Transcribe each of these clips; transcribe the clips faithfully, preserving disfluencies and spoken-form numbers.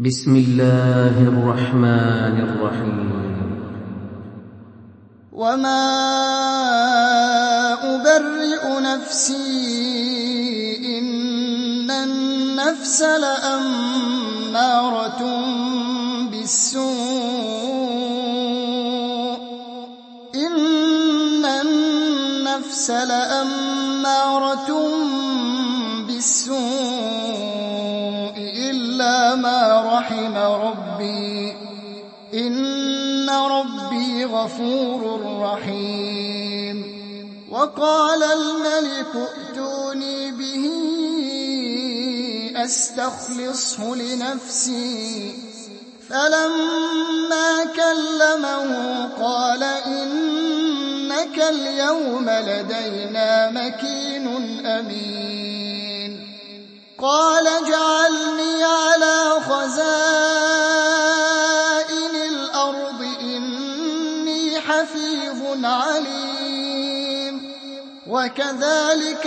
بسم الله الرحمن الرحيم وما أبرئ نفسي إن النفس لأمارة بالسوء إن النفس لأمارة بالسوء إلا ما رحم ربي إن ربي غفور رحيم وقال الملك ائتوني به أستخلصه لنفسي فلما كلمه قال إنك اليوم لدينا مكين أمين قال اجعلني على خزائن الأرض إني حفيظ عليم وكذلك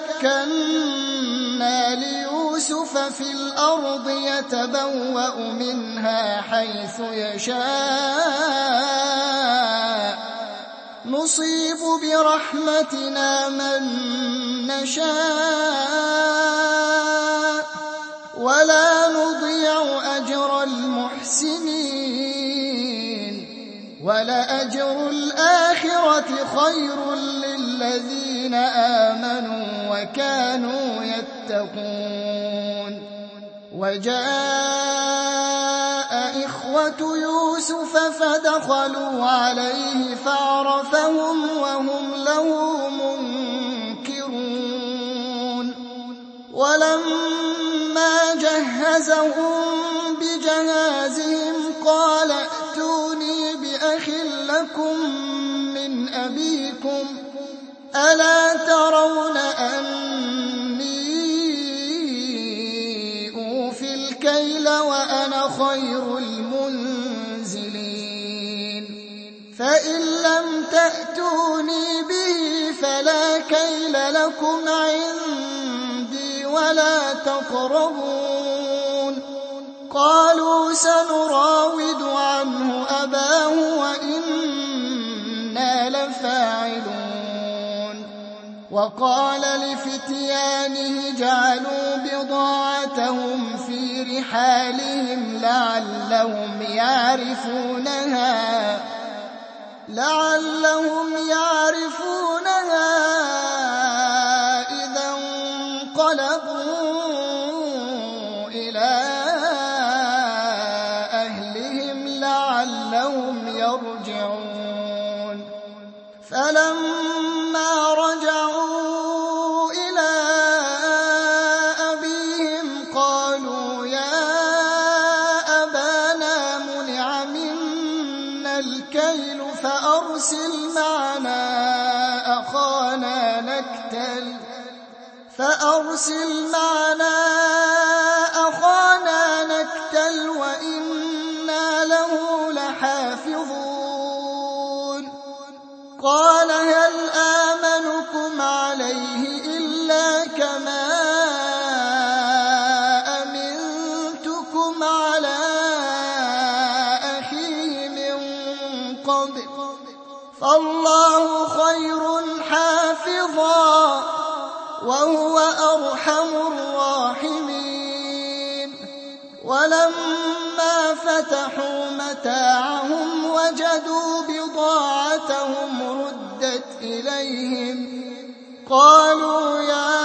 مكنا ليوسف في الأرض يتبوأ منها حيث يشاء نصيب برحمتنا من نشاء ولا نضيع أجر المحسنين ولأجر الآخرة خير للذين آمنوا وكانوا يتقون وجاء إخوة يوسف فدخلوا عليه فعرفهم وهم له منكرون ولما جهزهم بجهازهم قال ائتوني بأخ لكم من أبيكم ألا ترون أني أوفي الكيل وأنا خير المنزلين فإن لم تأتوني به فلا كيل لكم عندي ولا تقربون قالوا سنراود عنه أباه وإنا لفاعلون وقال لفتيانه جعلوا بضاعتهم في رحالهم لعلهم يعرفونها لعلهم يعرفونها إذا انقلبوا إلى أهلهم لعلهم يرجعون فلما رجعوا إلى أبيهم قالوا يا أبانا منع منا الكيل فأرسل معنا أخانا نكتل فأرسل معنا أخانا نكتل وإنا له لحافظون قال هل آمنكم عليه إلا كما أمنتكم على أخيه من قبل فالله خير حافظا وهو أرحم الراحمين ولما فتحوا متاعهم وجدوا بضاعتهم ردت إليهم قالوا يا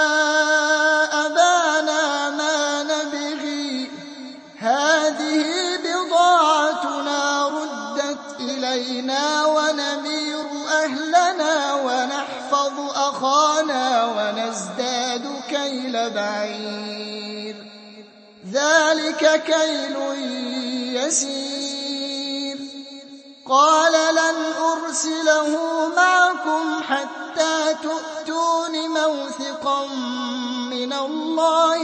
أبانا ما نبغي هذه بضاعتنا ردت إلينا ونمير أهلنا ونحفظ أخانا ونزداد كيل بعير ذلك كيل يسير قال لن أرسله معكم حتى تؤتون موثقا من الله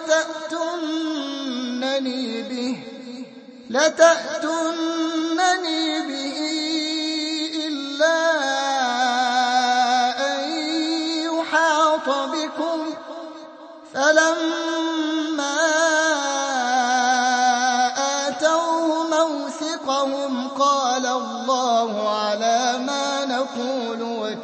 لتأتونني به لتأتونني به إلا أن يحاط بكم فلما فوقهم قال الله على ما نقول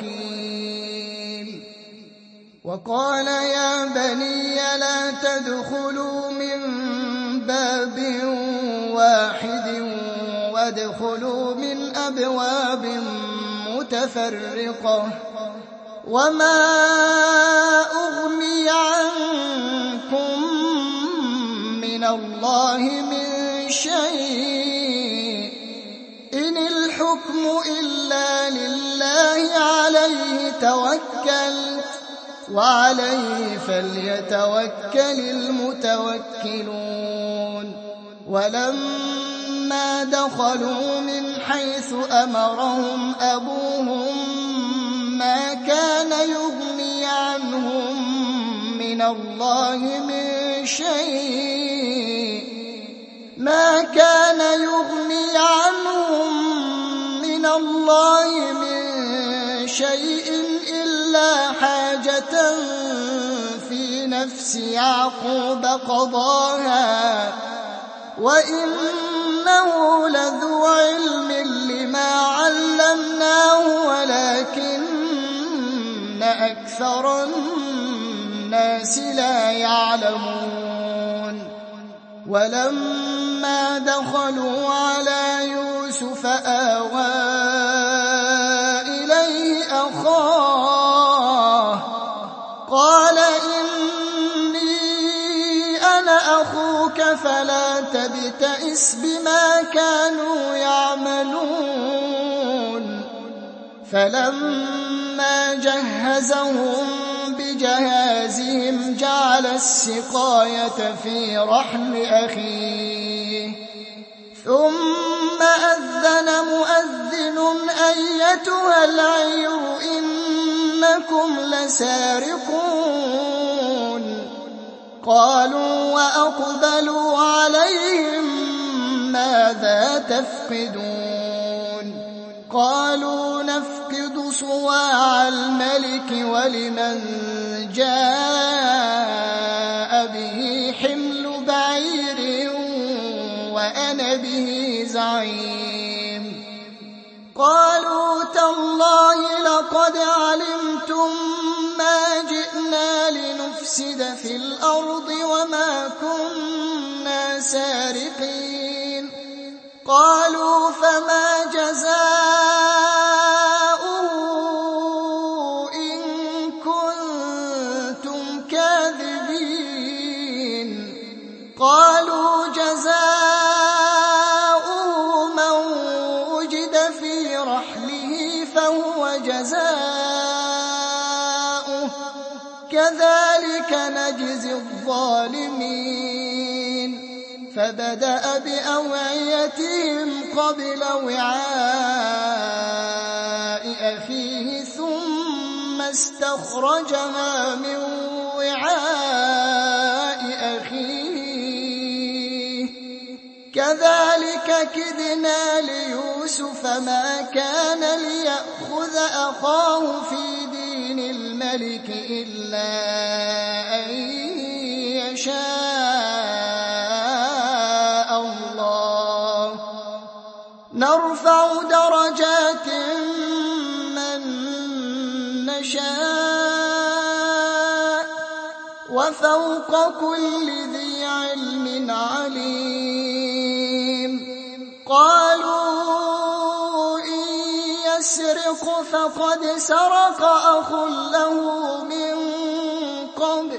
وكيل وقال يا بني لا تدخلوا من باب واحد وادخلوا من أبواب متفرقة وما أغني عنكم من الله من شيء إن الحكم إلا لله عليه توكلت وعليه فليتوكل المتوكلون ولما دخلوا من حيث أمرهم أبوهم ما كان يغني عنهم من الله من شيء ما كان يغني عنهم من الله من شيء إلا حاجة في نفس يعقوب قضاها وإنه لذو علم لما علمناه ولكن أكثر الناس لا يعلمون ولما دخلوا على يوسف آوى إليه أخاه قال إني أنا أخوك فلا تبتئس بما كانوا يعملون فلما جهزهم بجهازهم جعل السقاية في رحل أخيه ثم أذن مؤذن أيتها العير إنكم لسارقون قالوا وأقبلوا عليهم ماذا تفقدون قالوا نفقد صواع الملك ولمن جاء به حمل بعير وأنا به زعيم قالوا تالله لقد علمتم ما جئنا لنفسد في الأرض وما كنا سارقين قالوا فما جزاؤه إن كنتم كاذبين قالوا جزاؤه من وجد في رحله فهو جزاؤه كذلك نجزي الظالمين فبدأ بأوعيتهم قبل وعاء أخيه ثم استخرجها من وعاء أخيه كذلك كدنا ليوسف ما كان ليأخذ أخاه في دين الملك إلا أن يشاء الله نرفع درجات من نشاء وفوق كل ذي علم عليم قالوا إن يسرق فقد سرق أخ له من قبل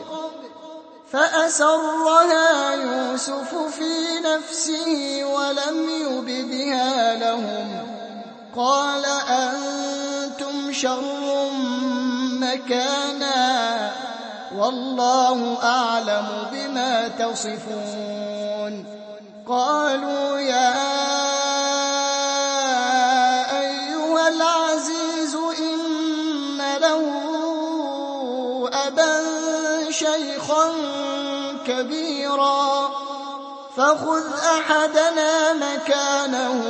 فأسرها يوسف في نفسه ولم يبدها لهم قال أنتم شر مكانا والله أعلم بما تصفون قالوا يا أيها العزيز إن له أبا شيخا كبيرا فخذ أحدنا مكانه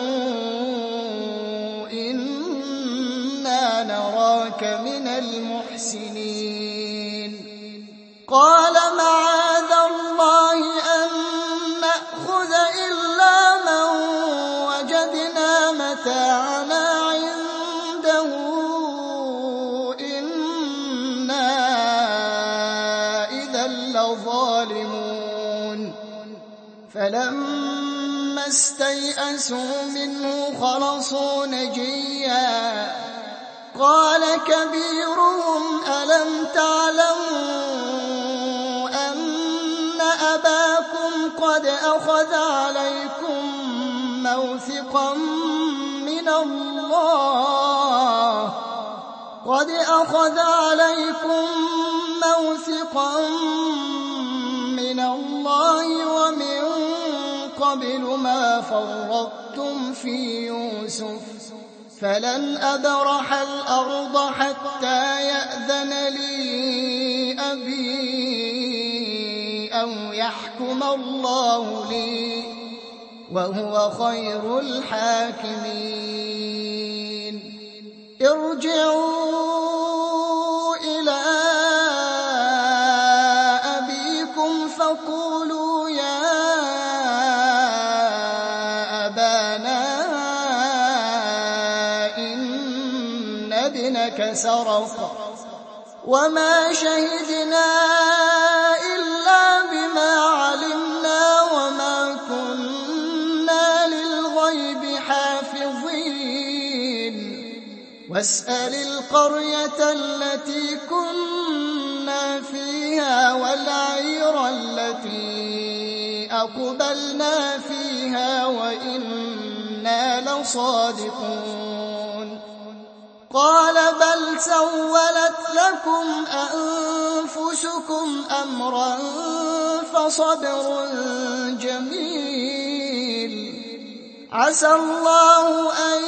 إنا نراك من المحسنين قال معاذ الله أن نأخذ إلا من فلما استيئسوا منه خلصوا نجيا قال كبيرهم ألم تعلموا أن أباكم قد أخذ عليكم موثقا من الله قد أخذ عليكم موثقا من الله ومن قبل ما فرطتم في يوسف فلن أبرح الأرض حتى يأذن لي أبي أو يحكم الله لي وهو خير الحاكمين ارجعوا إلى أبيكم فقولوا يا أبانا إن ابنك سرق وما شهدنا إلا بما علمنا وما كنا للغيب حافظين واسأل القرية التي كنا فيها والعير التي أقبلنا فيها وإنا لصادقون قال بل سولت لكم أنفسكم أمرا فصبر جميل عسى الله أن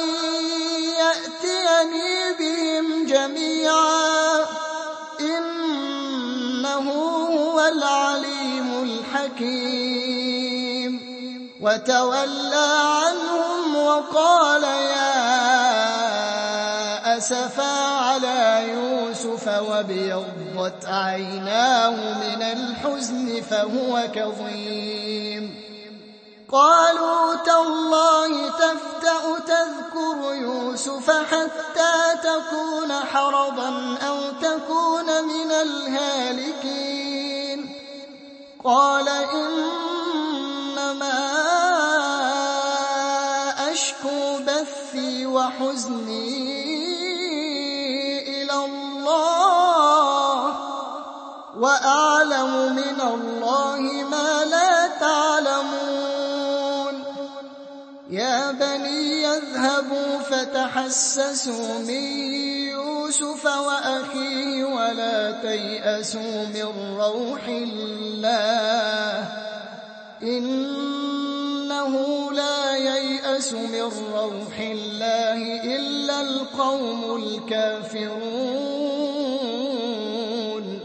يأتيني بهم جميعا إنه هو العليم الحكيم وتولى عنهم وقال يا أسفا على يوسف وابيضت عيناه من الحزن فهو كظيم قالوا تالله تفتأ تذكر يوسف حتى تكون حرضا أو تكون من الهالكين قال إنما أشكو بثي وحزني إلى الله وأعلم من الله ما لا تعلمون يا بني اذهبوا فتحسسوا من يوسف وأخيه ولا تيأسوا من روح الله إنه لا ييأس من روح الله إلا القوم الكافرون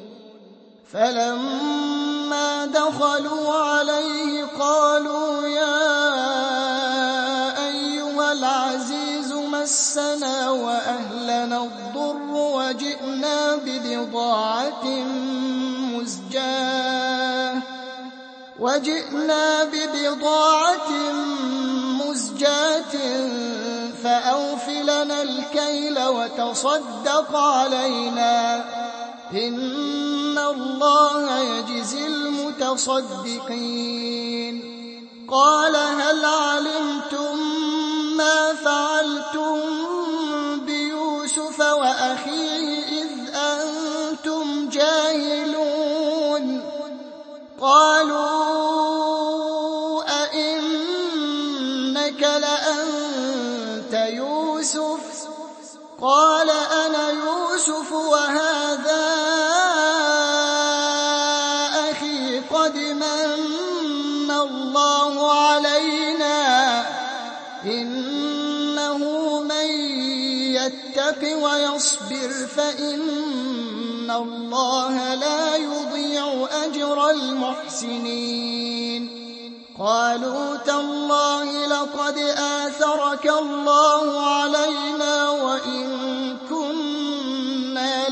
فلما دخلوا عليه قالوا يا أيها العزيز مسنا وأهلنا الضر وجئنا ببضاعة مزجاة وجئنا ببضاعة مزجاة فأوف لنا الكيل وتصدق علينا إن الله يجزي المتصدقين قال هل علمتم ما فعلتم بيوسف وأخيه إذ أنتم جاهلون قالوا أئنك لأنت يوسف قال أنا يوسف وهذا أخي قد من الله علينا إنه من يتق ويصبر فإن الله لا يضيع أجر المحسنين قالوا تالله لقد آثرك الله علينا وإن كنا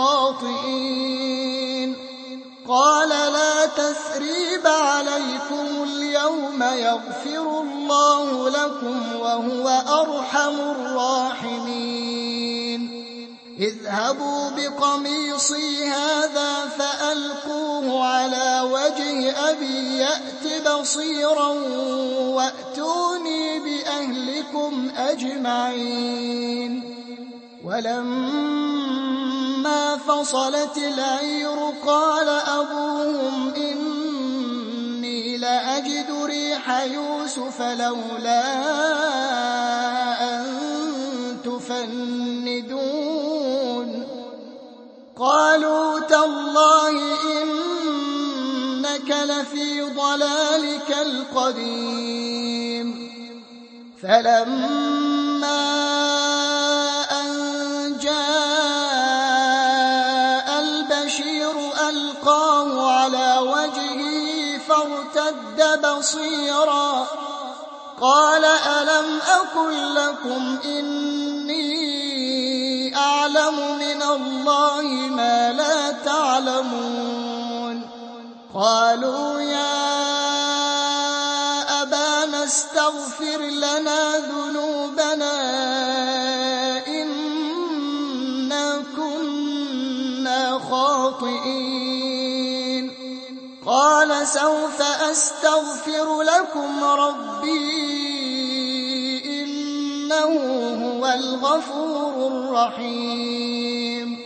لخاطئين قال لا تثريب عليكم اليوم يغفر الله لكم وهو أرحم الراحمين اذهبوا بقميصي هذا فألقوه على وجه أبي يأت بصيرا وأتوني بأهلكم أجمعين. ولما فصلت العير قال أبوهم إني لأجد ريح يوسف لولا أن تفندون. قالوا تالله إنك لفي ضلالك القديم. فلما أن جاء البشير ألقاه على وجهه فارتد بصيرا قال ألم أقل لكم إني أعلم من الله ما لا تعلمون. قالوا يا أبانا استغفر لنا ذنوبنا إنا كنا خاطئين. قال سوف أستغفر لكم ربي إنه هو الغفور الرحيم.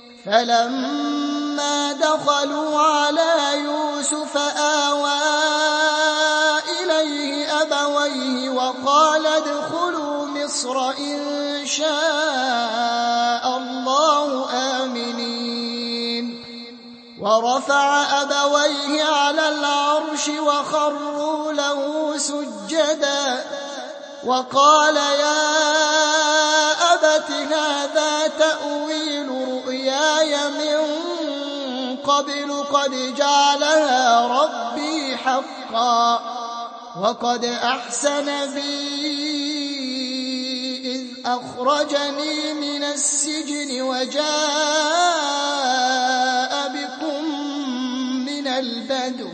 فلما دخلوا على يوسف آوى إليه أبويه وقال ادخلوا مصر إن شاء الله آمنين. ورفع أبويه على العرش وخروا له سجدا وقال يا أبت هذا تأويل رؤياي من قبل قد جعلها ربي حقا وقد أحسن بي إذ أخرجني من السجن وجاء بكم من البدو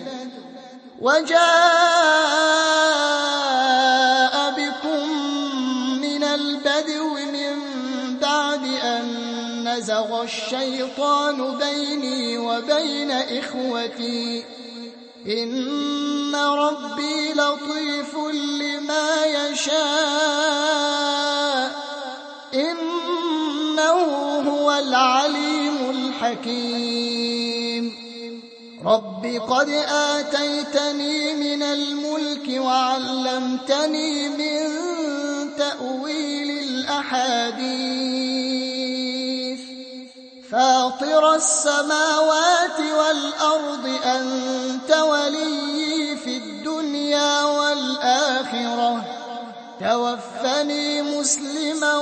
وجاء بكم من البدو من بعد أن نزغ الشيطان بيني وبين إخوتي إن ربي لطيف لما يشاء إنه هو العليم الحكيم. رب قد آتيتني من الملك وعلمتني من تأويل الأحاديث فاطر السماوات والأرض أنت ولي في الدنيا والآخرة توفني مسلما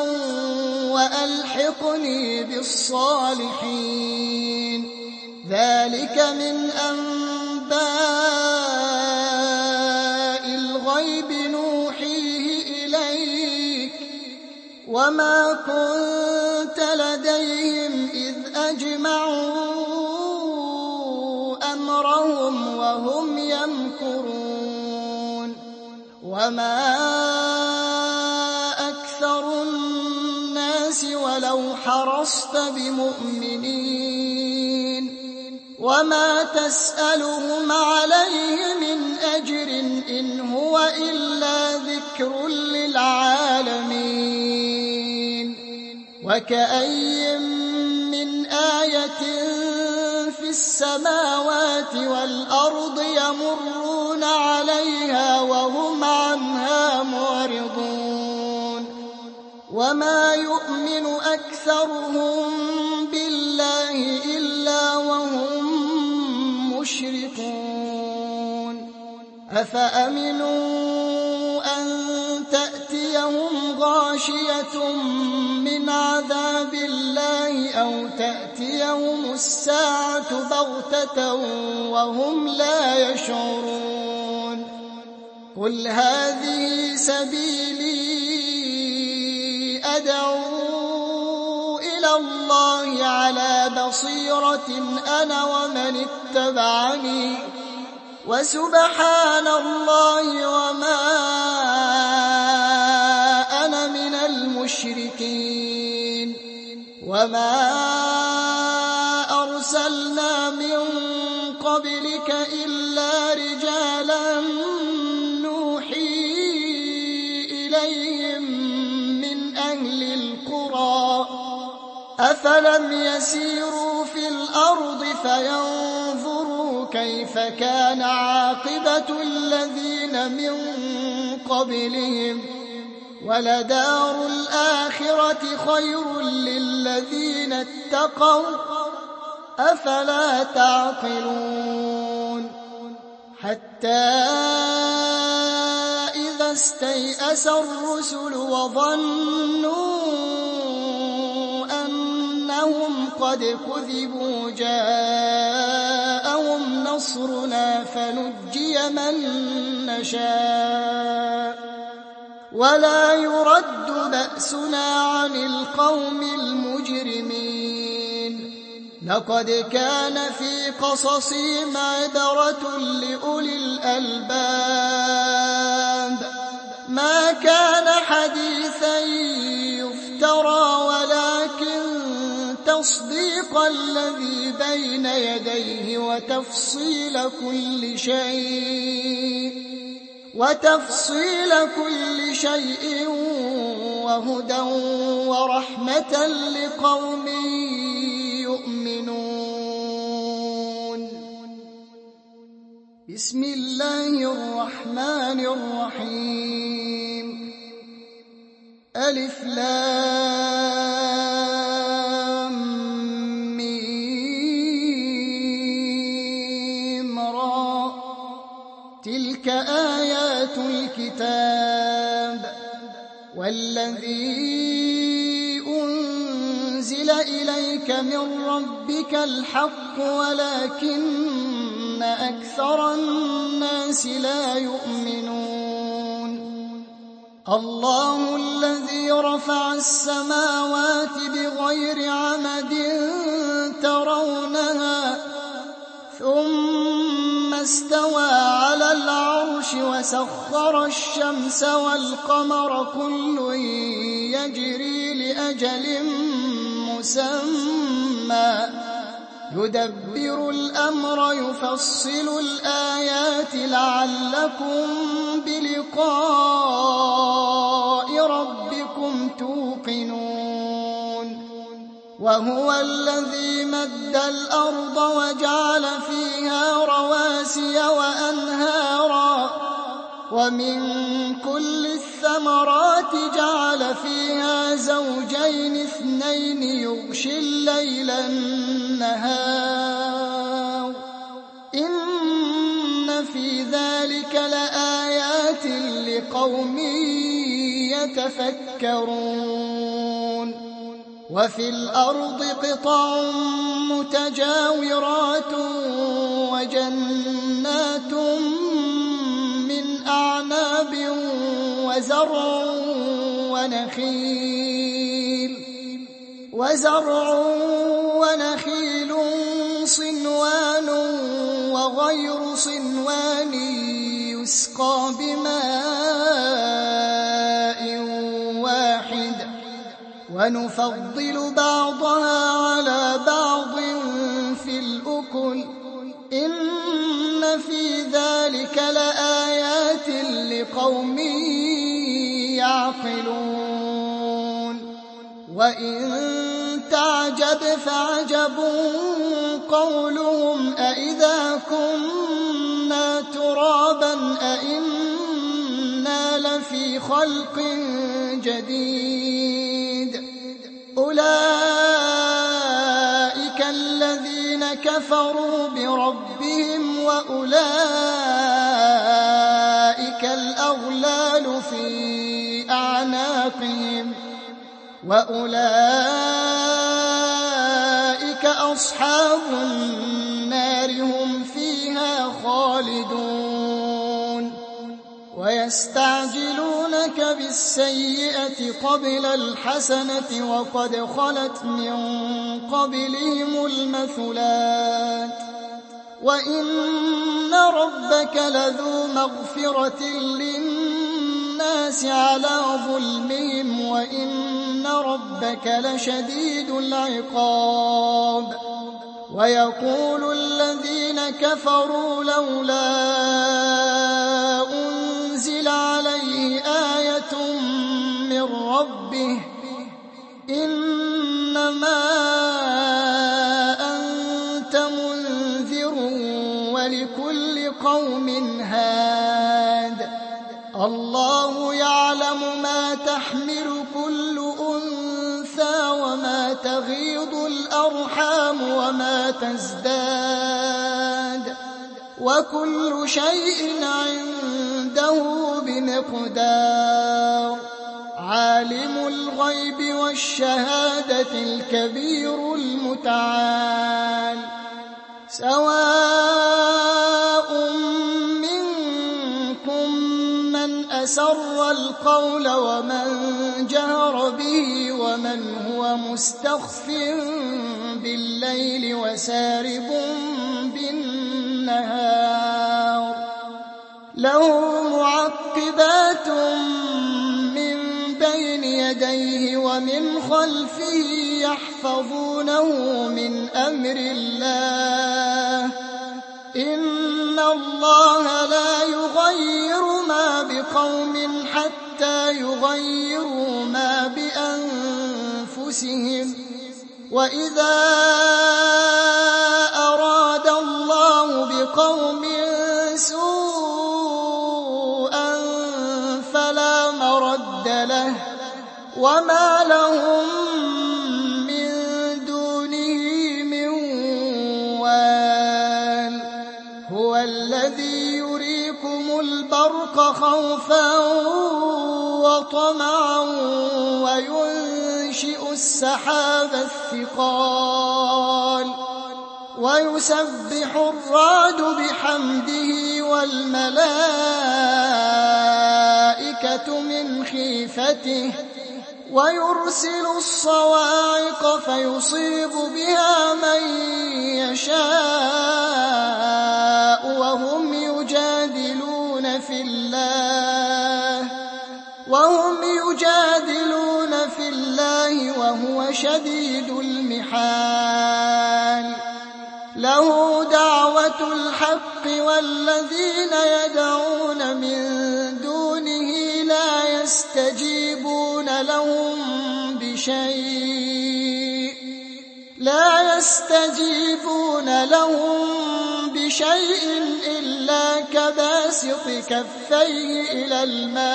وألحقني بالصالحين. ذلك من أنباء الغيب نوحيه إليك وما كنت لديهم إذ أجمعوا أمرهم وهم يمكرون. وما أكثر الناس ولو حرصت بمؤمنين وما تسألهم عليه من أجر إن هو إلا ذكر للعالمين. وكأي من آية في السماوات والأرض يمرون عليها وهم عنها معرضون. وما يؤمن أكثرهم بالله إلا وهم مشركون. أفأمنوا أن تأتيهم غاشية من عذاب الله أو تأتيهم الساعة بغتة وهم لا يشعرون. قل هذه سبيلي أدعو إلى الله على بصيرة أنا ومن اتبعني وسبحان الله وما أنا من المشركين. وما أرسلنا من قبلك إلا رجالا نوحي إليهم من أهل القرى أفلم يسيروا في الأرض فينظروا كيف كان عاقبة الذين من قبلهم ولدار الآخرة خير للذين اتقوا أفلا تعقلون حتى إذا استيأس الرسل وظنوا أنهم قد كذبوا جاءهم نصرنا فنجي من نشاء ولا يرد بأسنا عن القوم المجرمين لقد كان في قصصهم عبرة لأولي الألباب ما كان حديثا يفترى ولكن تصديق الذي بين يديه وتفصيل كل شيء وتفصيل كل شيء وهدى ورحمة لقوم يؤمنون. بسم الله الرحمن الرحيم. ألف لام ميم را تلك آيات الكتاب والذي أنزل إليك من ربك الحق ولكن أكثر الناس لا يؤمنون. الله الذي رفع السماوات بغير عمد ترونها ثم استوى على العرش وسخر الشمس والقمر كل يجري لأجل مسمى يدبر الأمر يفصل الآيات لعلكم بلقاء ربكم توقنون. وهو الذي مد الأرض وجعل فيها رواسي وأنهارا ومن كل الثمرات جعل فيها زوجين اثنين يغشي الليل النهار إن في ذلك لآيات لقوم يتفكرون. وفي الأرض قطع متجاورات وجنات من أعناب وزرع ونخيل وزرع ونخيل صنوان وغير صنوان يسقى بماء واحد ونفضل بعضها على بعض في الأكل إن في ذلك لآيات لقوم يعقلون. وإن تعجب فعجب قولهم أإذا كنا ترابا أإنا لفي خلق جديد أولئك الذين كفروا بربهم وأولئك الأغلال في أعناقهم وأولئك أصحاب النار هم فيها خالدون. ويستعجلونك بالسيئة قبل الحسنة وقد خلت من قبلهم المثلات وإن ربك لذو مغفرة للناس الناس على ظلمهم وإن ربك لشديد العقاب. ويقول الذين كفروا لولا أنزل عليه آية من ربه إنما أنت منذر ولكل قوم هاد. الله يعلم ما تحمل كل أنثى وما تغيض الأرحام وما تزداد وكل شيء عنده بمقدار. عالم الغيب والشهادة الكبير المتعال. سواء منكم من أسر القول ومن جهر به ومن هو مستخف بالليل وسارب بالنهار. له معقبات من بين يديه ومن خلفه يحفظونه من أمر الله. إن الله لا يغير ما بقوم حتى يغيروا ما بأنفسهم. وإذا أراد الله بقوم سوءا فلا مرد له وما لهم من دونه من وال. هو الذي يريكم البرق خوفا وطمعا وينشئ السحاب الثقال ويسبح الرعد بحمده والملائكة من خيفته ويرسل الصواعق فيصيب بها من يشاء وهم يجادلون في الله وهم يجادلون في الله وهو شديد المحال. له دعوة الحق والذين يدعون من دونه لا يستجيبون لهم بشيء لا يستجيبون لهم بشيء إلا كباسط كفيه إلى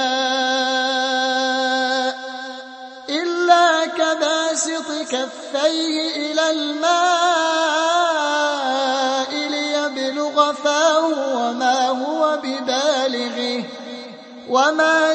الماء إلا كباسط كفيه إلى الماء ليبلغ فاه وما هو ببالغه وما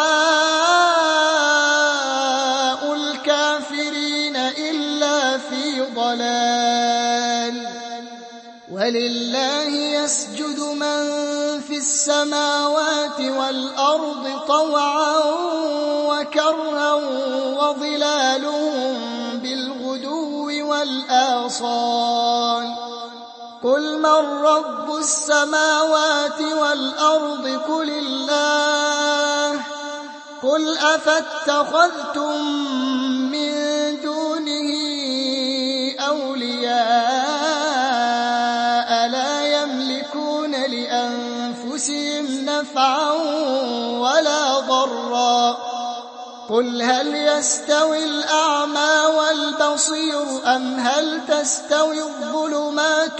دعاء الكافرين إلا في ضلال. ولله يسجد من في السماوات والأرض طوعا وكرها وظلالهم بالغدو والآصال. قل من رب السماوات والأرض قل الله. قل أفاتخذتم من دونه أولياء لا يملكون لأنفسهم نفعا ولا ضرا. قل هل يستوي الأعمى والبصير أم هل تستوي الظلمات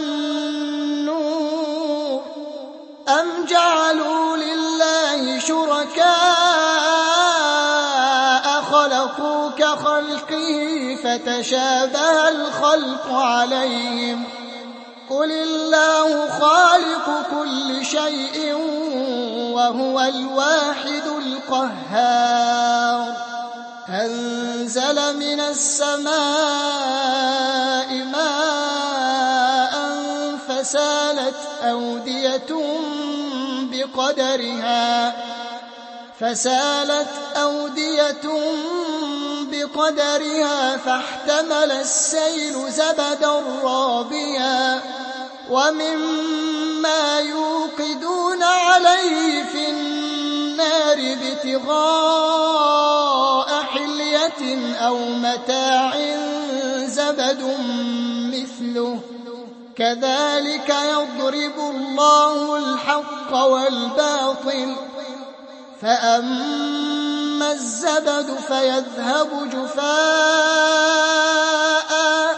والنور أم جعلوا لله شركاء خلقوا كخلقه فتشابه الخلق عليهم. قل الله خالق كل شيء وهو الواحد القهار. أنزل من السماء ماء فسالت أودية بقدرها فسالت أودية بقدرها فاحتمل السيل زبدا رابيا ومما يوقدون عليه في النار ابتغاء حلية أو متاع زبد مثله كذلك يضرب الله الحق والباطل فأما الزبد فيذهب جفاء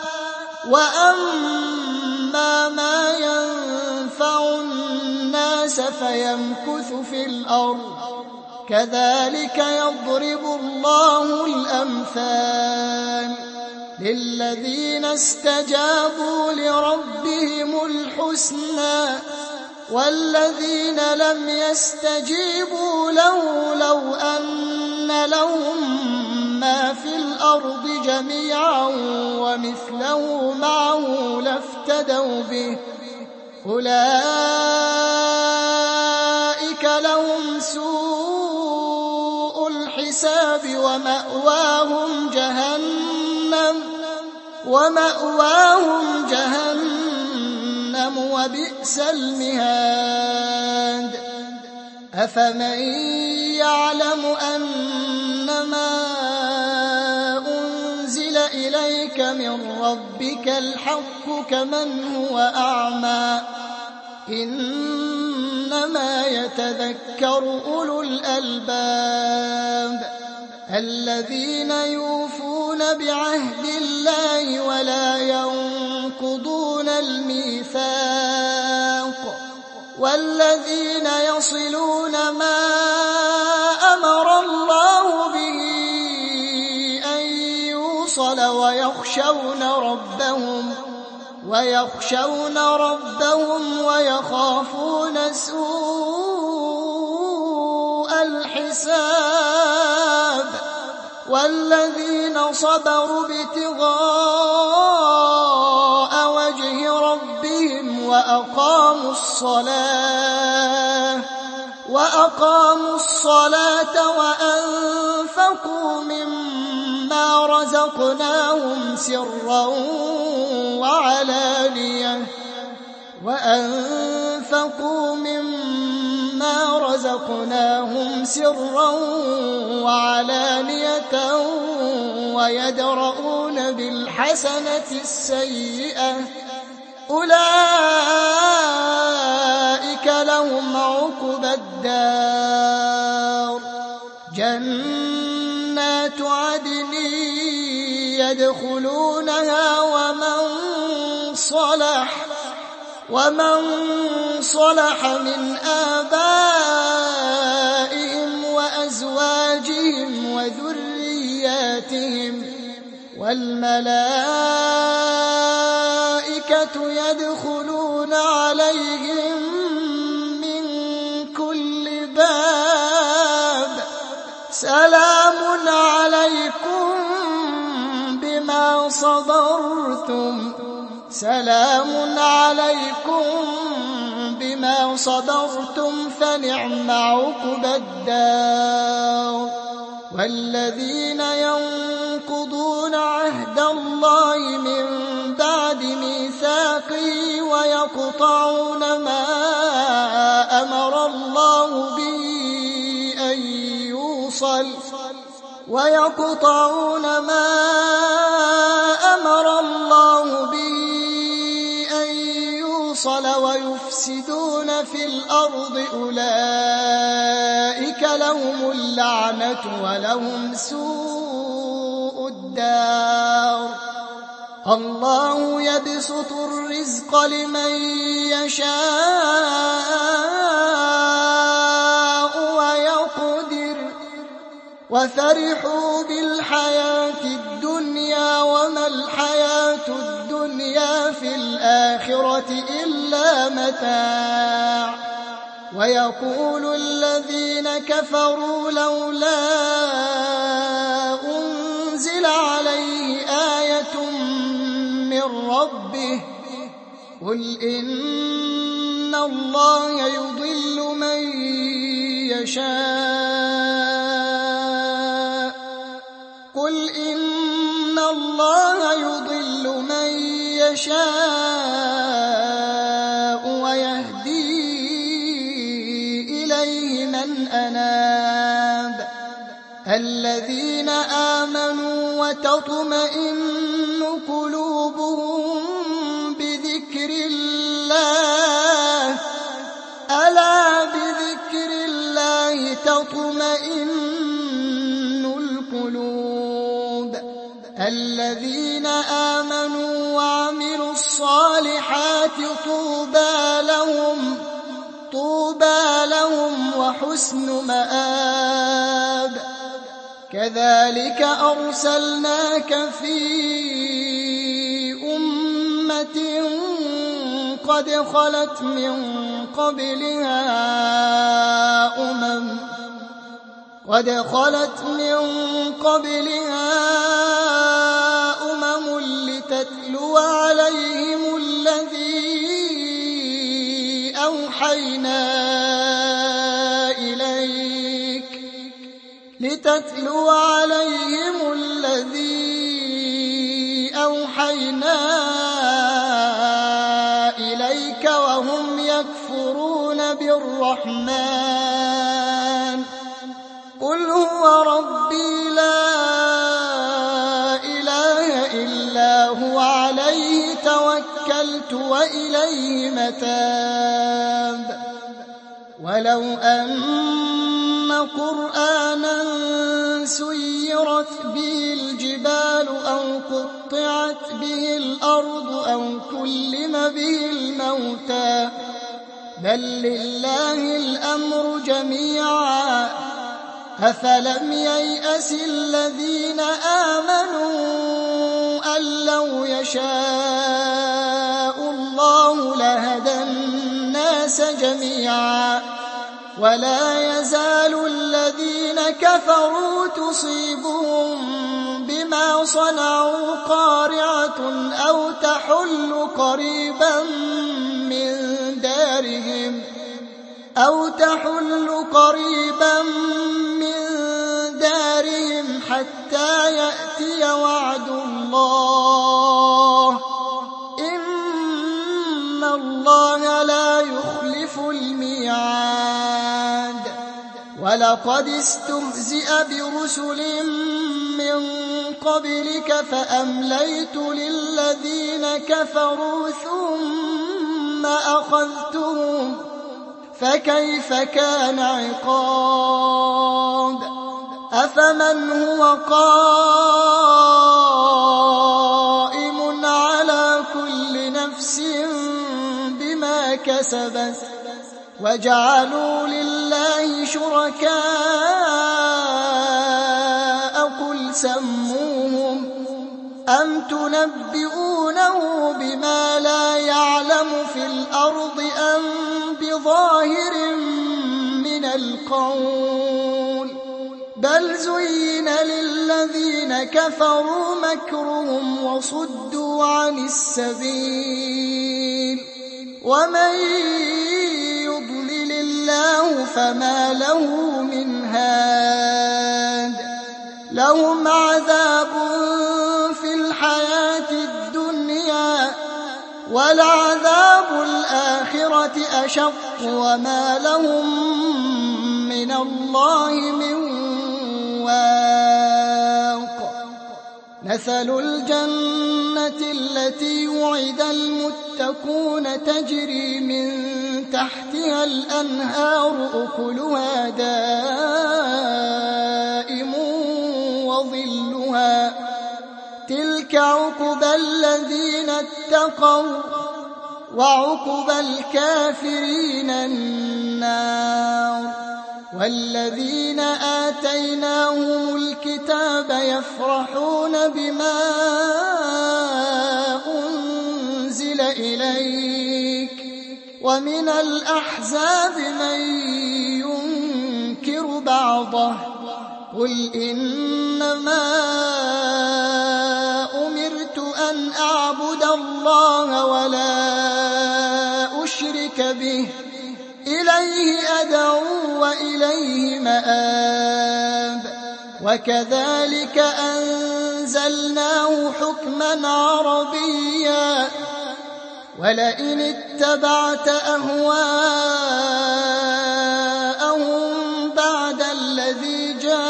وأما ما ينفع الناس فيمكث في الأرض كذلك يضرب الله الأمثال للذين استجابوا لربهم الحسنى والذين لم يستجيبوا له لو أن لهم ما في الأرض جميعا ومثله معه لافتدوا به أولئك لهم سوء الحساب ومأواهم جهنم ومأواهم جهنم وبئس المهاد أفمن يعلم أنما أنزل إليك من ربك الحق كمن هو أعمى إنما يتذكر أولو الألباب الذين يوفون بعهد الله ولا ينقضون الميثاق والذين يصلون ما أمر الله به أن يوصل ويخشون ربهم ويخشون ربهم ويخافون سوء الحساب والذين صبروا ابتغاء وجه ربهم وأقاموا الصلاة وأقاموا الصلاة وأنفقوا مما رزقناهم سرا وعلانية وأنفقوا مما رزقناهم سرا وعلانية ويدرؤون بالحسنة السيئة أولئك لهم عقبى الدار جنات عدن يدخلونها ومن صلح ومن صلح من آبائهم وأزواجهم وذرياتهم والملائكة يدخلون عليهم من كل باب سلام عليكم بما صبرتم سلام عليكم بما صبرتم فنعم عقبى الدار والذين ينقضون عهد الله من بعد ميثاقه ويقطعون ما أمر الله به أن يوصل ويقطعون ما أمر الله به ويفسدون في الأرض أولئك لهم اللعنة ولهم سوء الدار الله يبسط الرزق لمن يشاء ويقدر وفرحوا بالحياة الدنيا وما الحياة الدنيا في الآخرة إلا متاع ويقول الذين كفروا لولا أنزل عليه آية من ربه قل إن الله يضل من يشاء قل إن الله يضل من يشاء ويهدي إليه إليه من أناب الذين آمنوا وتطمئن قلوبهم بذكر الله ألا بذكر الله تطمئن القلوب الذين آمنوا وعملوا الصالحات طوبى لهم طوبى لهم وحسن مآب كذلك أرسلناك في أمة قد خلت من قبلها أمم قد خلت من قبلها أمم لتتلو عليهم الذي أوحينا إليك لتتلو عليهم الذي أوحينا إليك وهم يكفرون بالرحمن قل هو ربي لا إله إلا هو عليه توكلت وإليه متاب ولو أن قرآنا سيرت به الجبال أو قطعت به الأرض أو كلم به الموتى بل لله الأمر جميعا أفلم ييأس الذين آمنوا أن لو يشاء الله لهدى الناس جميعا ولا يزال الذين كفروا تصيبهم بما صنعوا قارعة أو تحل قريبا من دارهم أو تحل قريبا من دارهم حتى يأتي وعد الله إن الله لا يخلف الميعاد ولقد استهزئ برسل من قبلك فأمليت للذين كفروا ثم أخذتهم فكيف كان عقاب أفمن هو قائم على كل نفس بما كسبت وجعلوا لله شركاء قل سموهم أم تنبئونه بما لا يعلم في الأرض أم بظاهر من القول بل زين للذين كفروا مكرهم وصدوا عن السبيل ومن يضلل الله فما له من هاد لهم عذاب في الحياة الدنيا ولعذاب الآخرة أشق وما لهم من الله من واق مثل الجنة التي وعد المتقون تجري من تحتها الأنهار أكلها دائم وظلها تلك عقبى الذين اتقوا وعقبى الكافرين النار والذين آتيناهم الكتاب يفرحون بما أنزل إليك ومن الأحزاب من ينكر بعضه قل إنما أمرت أن أعبد الله ولا أشرك به إليه أدعو وإليه مآب وكذلك أنزلناه حكما عربيا ولئن اتبعت أهواءهم الذي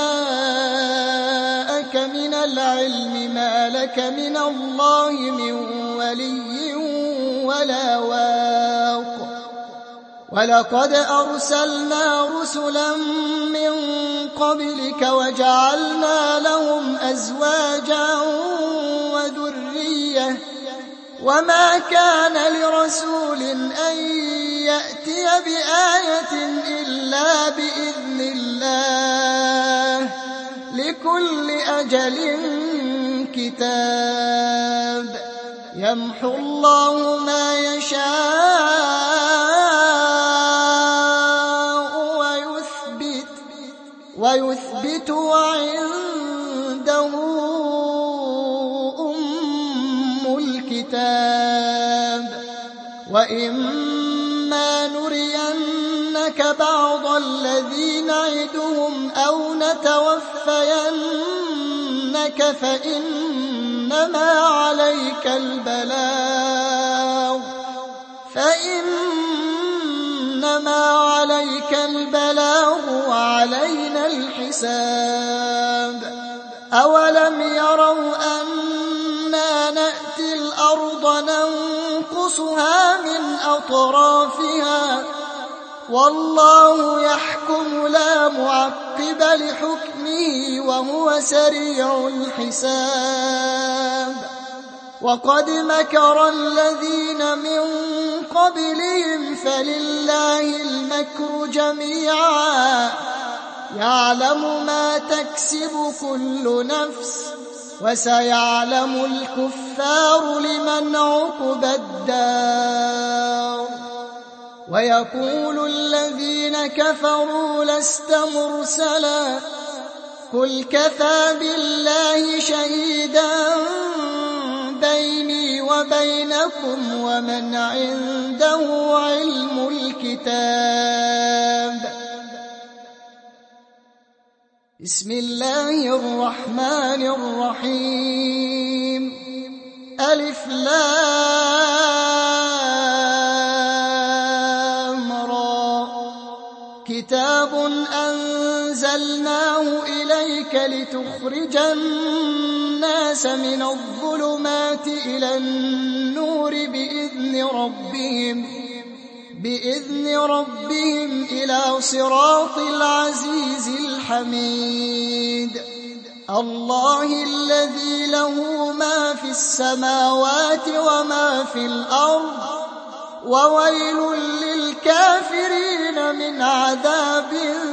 جاءك من العلم ما لك من الله من ولي ولا واق ولقد أرسلنا رسلا من قبلك وجعلنا لهم أزواجا وذرية وما كان لرسول أن يأتي بآية إلا بإذن الله لكل أجل كتاب يمحو الله ما يشاء ويثبت ويثبت وعنده أم الكتاب وإما نرينك بعض الذي نعدهم أو نتوفينك فإنما عليك البلاغ فإنما عليك البلاغ وعلينا الحساب أولم يروا أنا نأتي الأرض ننقصها من أطرافها والله يحكم لا معقب لحكمه وهو سريع الحساب وقد مكر الذين من قبلهم فلله المكر جميعا يعلم ما تكسب كل نفس وسيعلم الكفار لمن عقبى الدار ويقول الذين كفروا لست مرسلا قل كفى بالله شهيدا بيني وبينكم ومن عنده علم الكتاب بسم الله الرحمن الرحيم ألف لام را كتاب أنزلناه إليك لتخرج الناس من الظلمات إلى النور بإذن ربهم بإذن ربهم إلى صراط العزيز الحميد الله الذي له ما في السماوات وما في الأرض وويل للكافرين من عذاب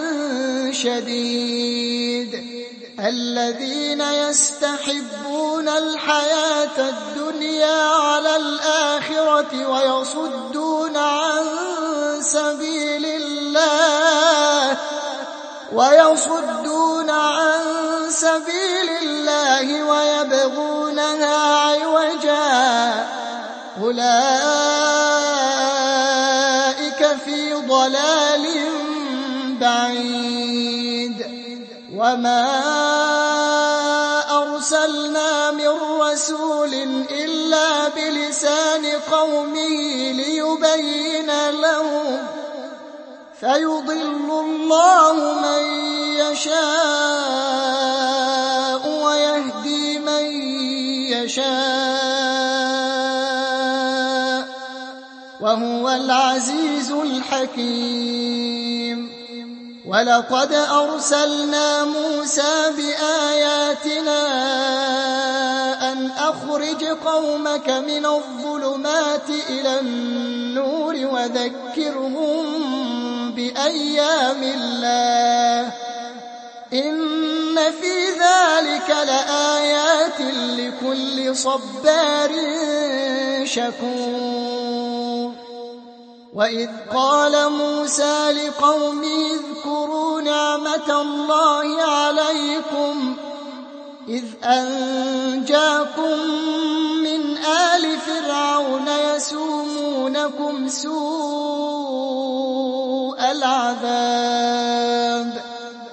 شديد الذين يستحبون الحياة الدنيا على الآخرة ويصدون عن سبيل الله ويصدون عن سبيل الله ويبغونها عوجا أولئك في ضلال بعيد وما أرسلنا من رسول إلا بلسان قومه ليبين لهم فيضل الله من يشاء ويهدي من يشاء وهو العزيز الحكيم ولقد أرسلنا موسى بآياتنا أن أخرج قومك من الظلمات إلى النور وذكرهم بأيام الله إن في ذلك لآيات لكل صبار شكور وإذ قال موسى لقومه اذكروا نعمة الله عليكم إذ أنجاكم من آل فرعون يسومونكم سوء العذاب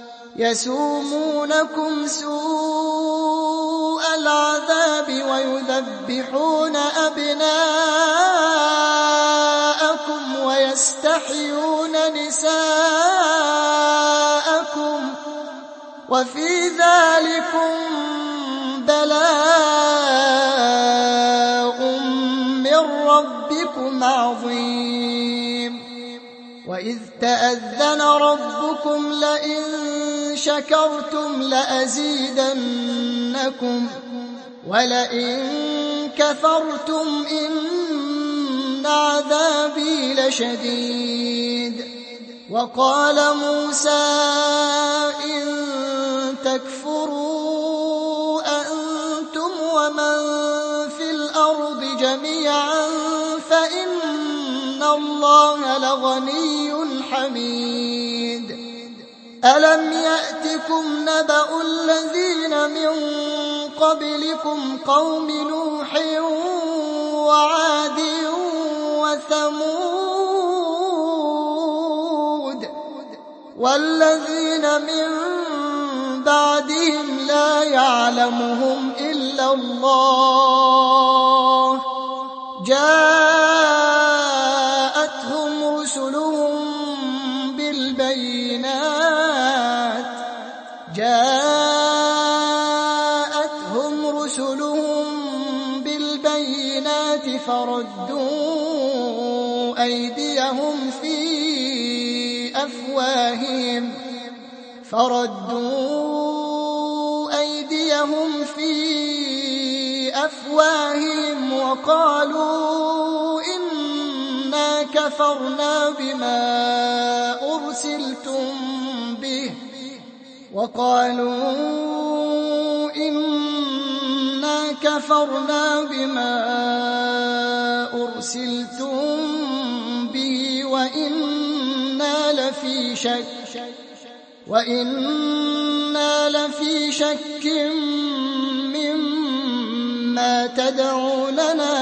يسومونكم سوء العذاب ويذبحون أبناءكم ويستحيون نساءكم وفي ذلكم بلاء من ربكم عظيم. وإذ تأذن ربكم لئن شكرتم لأزيدنكم ولئن كفرتم إن عذابي لشديد. وقال موسى إن تكفروا أنتم ومن في الأرض جميعا فإن الله لغني حميد. ألم يأتكم نبأ الذين من قبلكم قوم نوح وعاد وثمود والذين من بعدهم لا يعلمهم إلا الله جاءتهم رسلهم بالبينات جاءتهم رسلهم بالبينات فردوا أيديهم في أفواههم فردوا أيديهم في أفواههم وقالوا إنا كفرنا بما أرسلتم به وقالوا إنا كفرنا بما أرسلتم به وإنا لفي شك وإنا لفي شك مما تدعوننا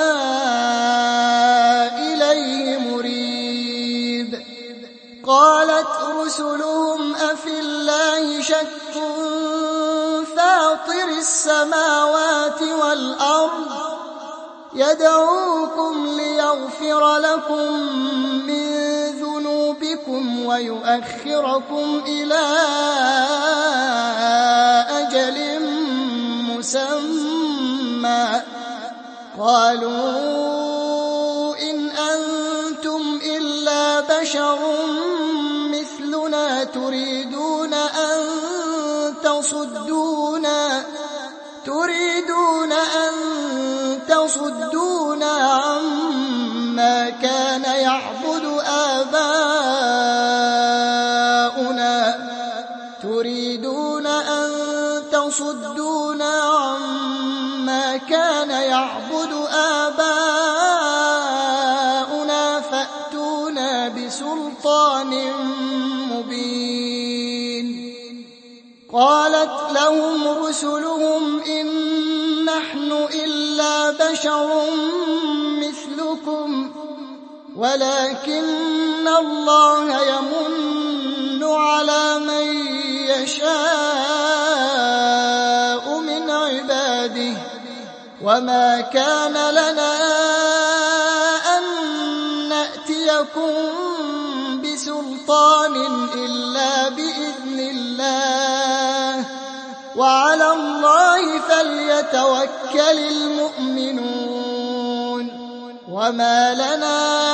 إليه مريب. قالت رسلهم أفي الله شك فاطر السماوات والأرض يدعوكم ليغفر لكم من ذنوبكم ويؤخركم إلى أجل مسمى قالوا إن أنتم إلا بشر مثلنا تريدون أن تصدونا تريدون أن تصدونا عما كان يعبد آباؤنا تريدون أن تصدونا عما كان يعبد آباؤنا فأتونا بسلطان مبين. قالت لهم رسلهم إن نحن إلا بشر مثلكم ولكن الله يمن على من يشاء من عباده وما كان لنا أن نأتيكم بسلطان إلا بإذن الله وعلى الله فليتوكل المؤمنون. وما لنا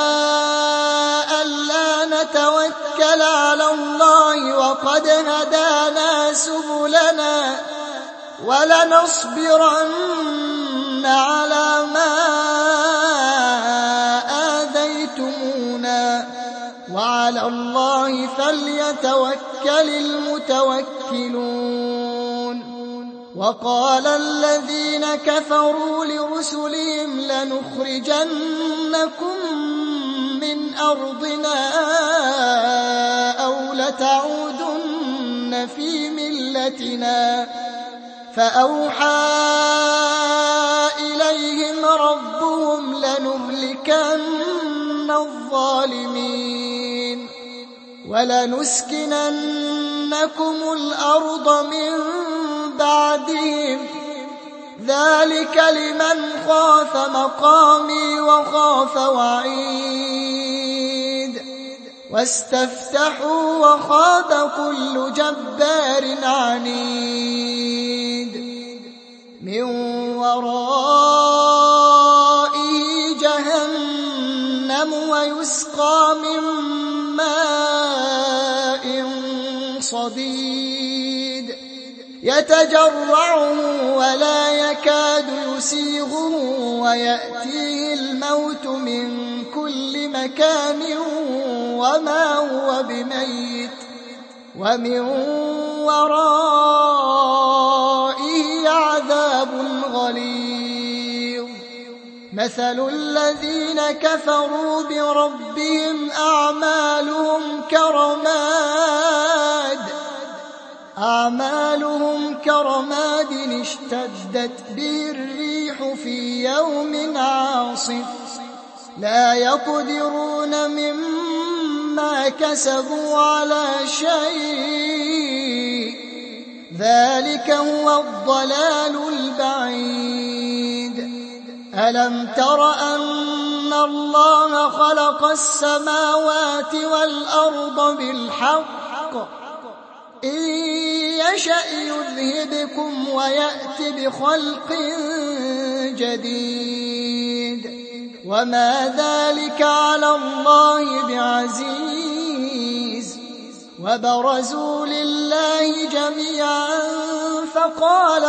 ألا نتوكل على الله وقد هدانا سبلنا ولنصبرن على ما آذيتمونا وعلى الله فليتوكل المتوكلون. وقال الذين كفروا لرسلهم لنخرجنكم من أرضنا أو لتعودن في ملتنا فأوحى إليهم ربهم لنهلكن الظالمين ولنسكننكم الأرض من بعدهم ذلك لمن خاف مقامي وخاف وعيد. واستفتحوا وخاب كل جبار عنيد من ورائه جهنم ويسقى من ماء صديد يتجرعه ولا يكاد يسيغه ويأتيه الموت من كل مكان وما هو بميت ومن ورائه عذاب غليظ مثل الذين كفروا بربهم أعمالهم كرماد أعمالهم كرماد اشتدت به الريح في يوم عاصف لا يقدرون مما كسبوا على شيء ذلك هو الضلال البعيد ألم تر أن الله خلق السماوات والأرض بالحق إن يشأ يذهبكم ويأت بخلق جديد وما ذلك على الله بعزيز وبرزوا لله جميعا فقال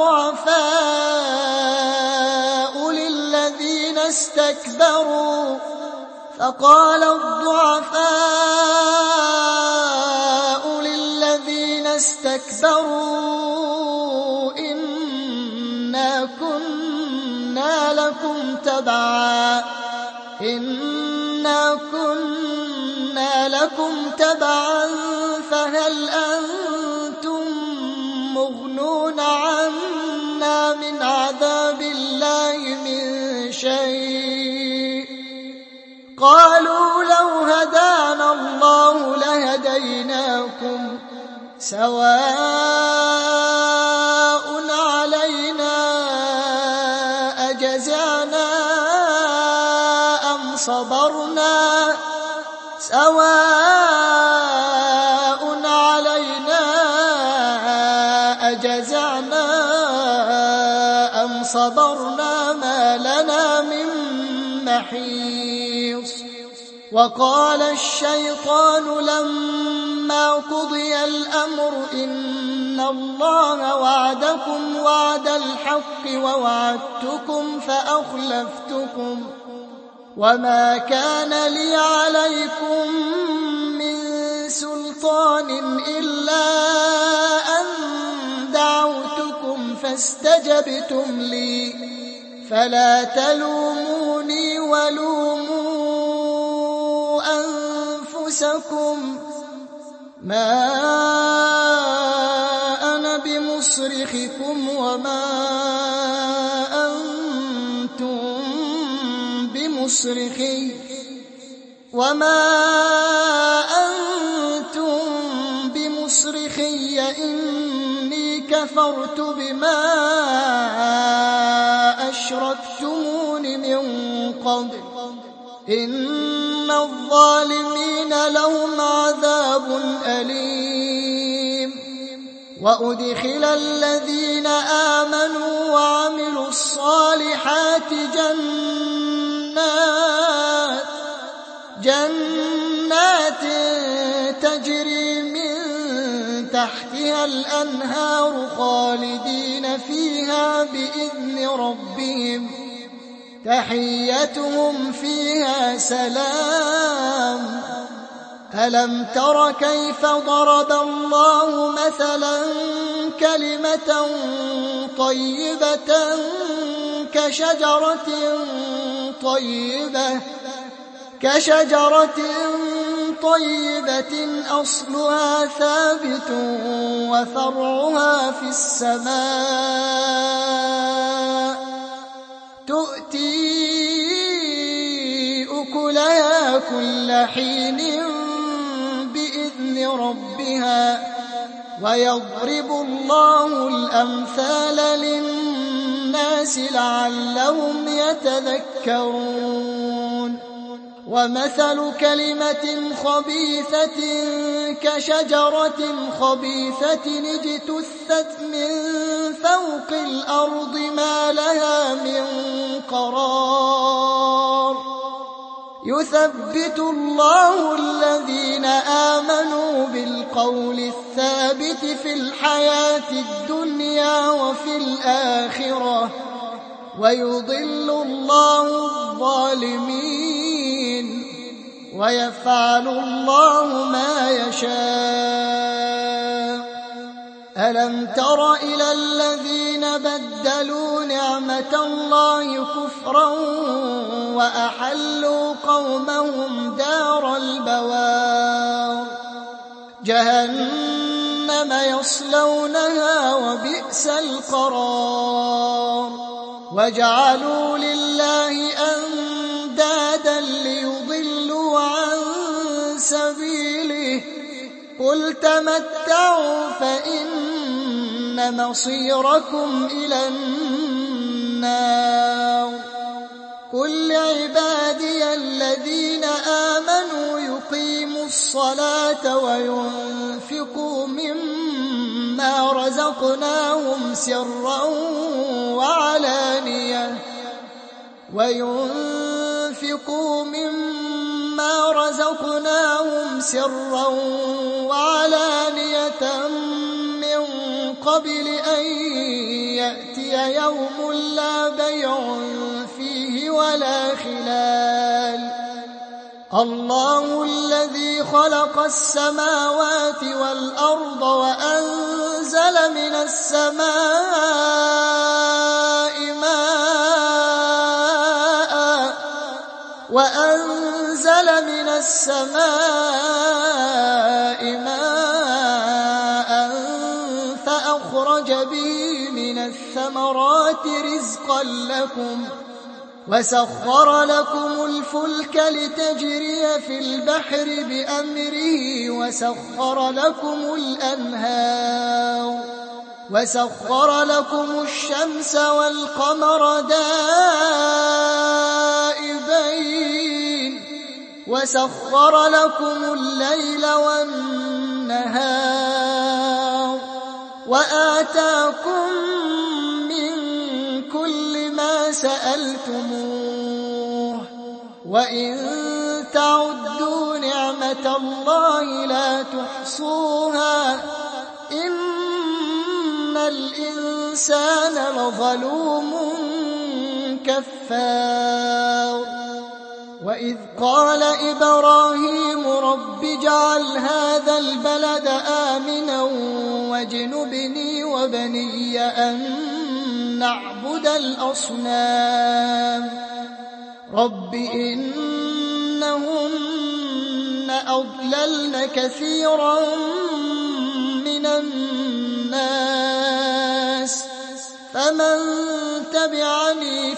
الضعفاء للذين استكبروا فقال الضعفاء للذين استكبروا إنا كنا لكم تبعا إنا كنا لكم تبعا فهل أنتم مغنون عنا من عذاب الله من شيء قالوا لو هدانا الله لهديناكم سواء علينا أجزعنا أم صبرنا سواء علينا أجزعنا أم صبرنا ما لنا من محيص وقال الشيطان لما قضي الأمر إن الله وعدكم وعد الحق ووعدتكم فأخلفتكم وما كان لي عليكم من سلطان إلا أن دعوتكم فاستجبتم لي فلا تلوموني ولوموا أنفسكم ما أنا بمصرخكم وما أنتم بمصرخي وما أنتم بمصرخي إني كفرت بما أشركتمون من قبل إن الظالمين لهم عذاب أليم وأدخل الذين آمنوا وعملوا الصالحات جنات جنات تجري من تحتها الأنهار خالدين فيها بإذن ربهم تحيتهم فيها سلام ألم تر كيف ضرب الله مثلا كلمة طيبة كشجرة طيبة كشجرة طيبة أصلها ثابت وفرعها في السماء تؤتي أكلها كل حين بإذن ربها ويضرب الله الأمثال للناس لعلهم يتذكرون ومثل كلمة خبيثة كشجرة خبيثة اجتثت من فوق الأرض ما لها من قرار يثبت الله الذين آمنوا بالقول الثابت في الحياة الدنيا وفي الآخرة ويضل الله الظالمين ويفعل الله ما يشاء. ألم تر إلى الذين بدلوا نعمة الله كفرا وأحلوا قومهم دار البوار جهنم يصلونها وبئس القرار وجعلوا لله أندادا ليضلوا عن سبيله قل تمتعوا فإن مصيركم إلى النار قل لعبادي الذين آمنوا يقيموا الصلاة وينفقوا مما رزقناهم سرا وعلانية وينفقوا مما رزقناهم سرا وعلانية من قبل أن يأتي يوم لا بيع فيه ولا خلال الله الذي خلق السماوات والأرض وأنزل من السماء ماء وأنزل من السماء ماء فأخرج به من الثمرات رزقا لكم وسخر لكم الفلك لتجري في البحر بأمره وسخر لكم الأنهار وسخر لكم الشمس والقمر دائبين وسخر لكم الليل والنهار وآتاكم من كل ما سألتموه وإن تعدوا نعمة الله لا تحصوها إن الإنسان لظلوم كفار وإذ قال إبراهيم رب اجعل هذا البلد آمنا واجنبني وبني أن نعبد الأصنام رب إنهن أضللن كثيرا من الناس فمن تبعني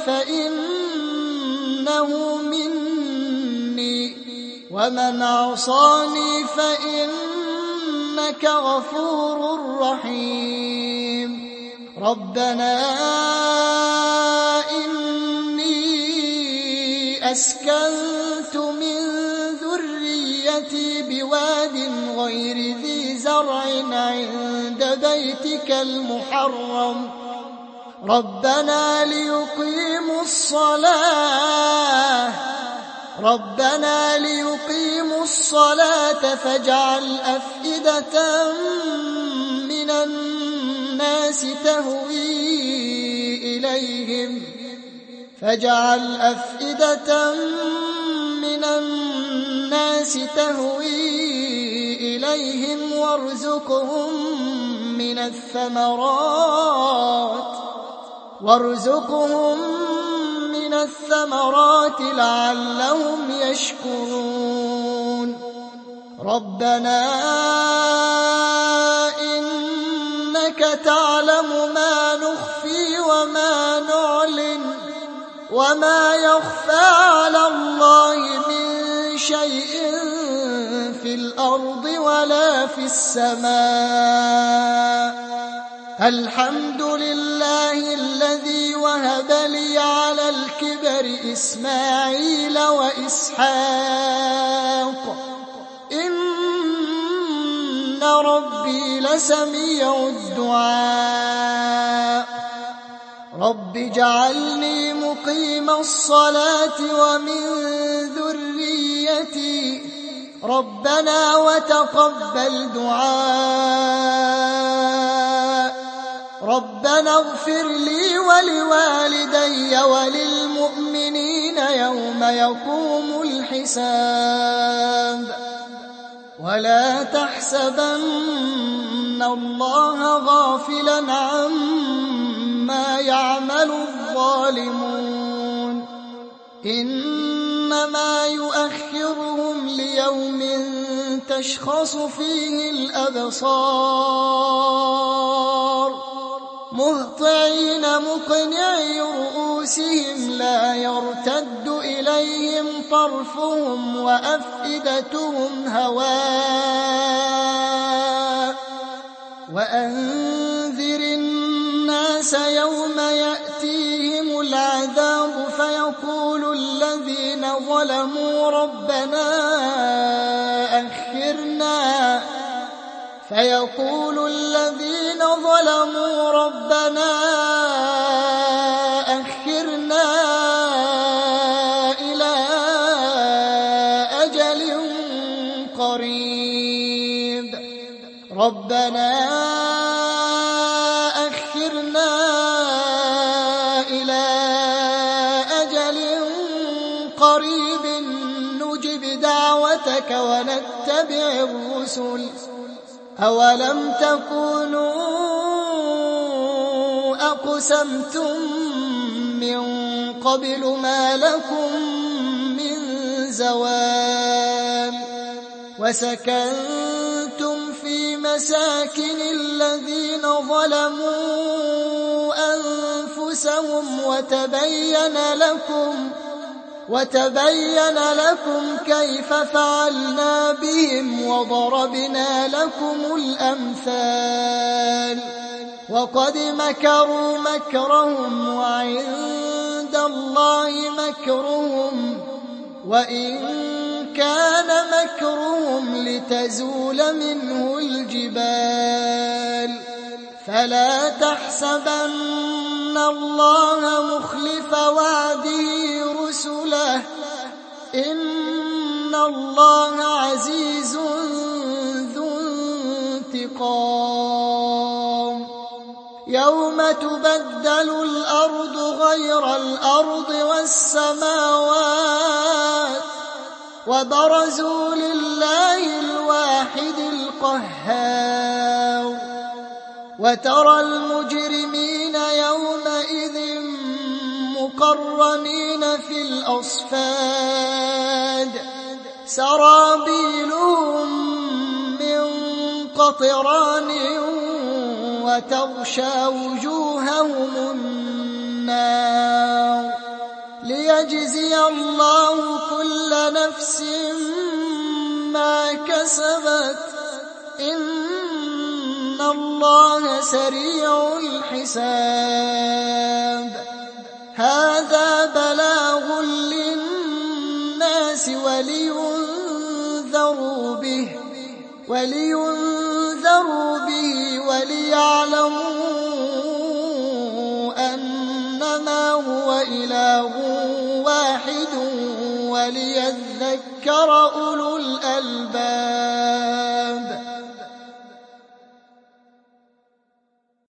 فإنه مني ومن عصاني فإنك غفور رحيم ربنا إني أسكنت من ذريتي بواد غير ذي زرع عند بيتك المحرم ربنا ليقيموا الصلاة ربنا ليقيموا الصلاة فاجعل أفئدة من الناس تهوي إليهم فاجعل أفئدة من الناس تهوي إليهم وارزقهم من الثمرات وارزقهم من الثمرات لعلهم يشكرون ربنا إنك تعلم ما نخفي وما نعلن وما يخفى على الله من شيء في الأرض ولا في السماء الحمد لله الذي وهب لي على الكبر الكبر إسماعيل وإسحاق إن ربي لسميع الدعاء رب اجعلني مقيم الصلاة ومن ذريتي ربنا وتقبل دعاء ربنا اغفر لي ولوالدي وللمؤمنين يوم يقوم الحساب ولا تحسبن الله غافلا عما يعمل الظالمون إنما يؤخرهم ليوم تشخص فيه الأبصار مهطعين مقنعي رؤوسهم لا يرتد إليهم طرفهم وأفئدتهم هواء وأنذر الناس يوم يأتيهم العذاب فيقول الذين ظلموا ربنا أخرنا فيقول الذين ظلموا ربنا أخرنا إلى أجل قريب ربنا أخرنا إلى أجل قريب نجب دعوتك ونتبع الرسل أولم تكونوا أقسمتم من قبل ما لكم من زوال وسكنتم في مساكن الذين ظلموا أنفسهم وتبين لكم وتبين لكم كيف فعلنا بهم وضربنا لكم الأمثال وقد مكروا مكرهم وعند الله مكرهم وإن كان مكرهم لتزول منه الجبال فلا تحسبن الله مخلف وعده رسله إن الله عزيز ذو انتقام يوم تبدل الأرض غير الأرض والسماوات وبرزوا لله الواحد القهار وترى المجرمين يومئذ مقرنين في الأصفاد سرابيلهم من قطران وتغشى وجوههم النار ليجزي الله كل نفس ما كسبت إن الله سريع الحساب هذا بلاغ للناس ولينذروا به ولينذروا به وليعلموا أنما هو إله واحد وليذكر أولو الألباب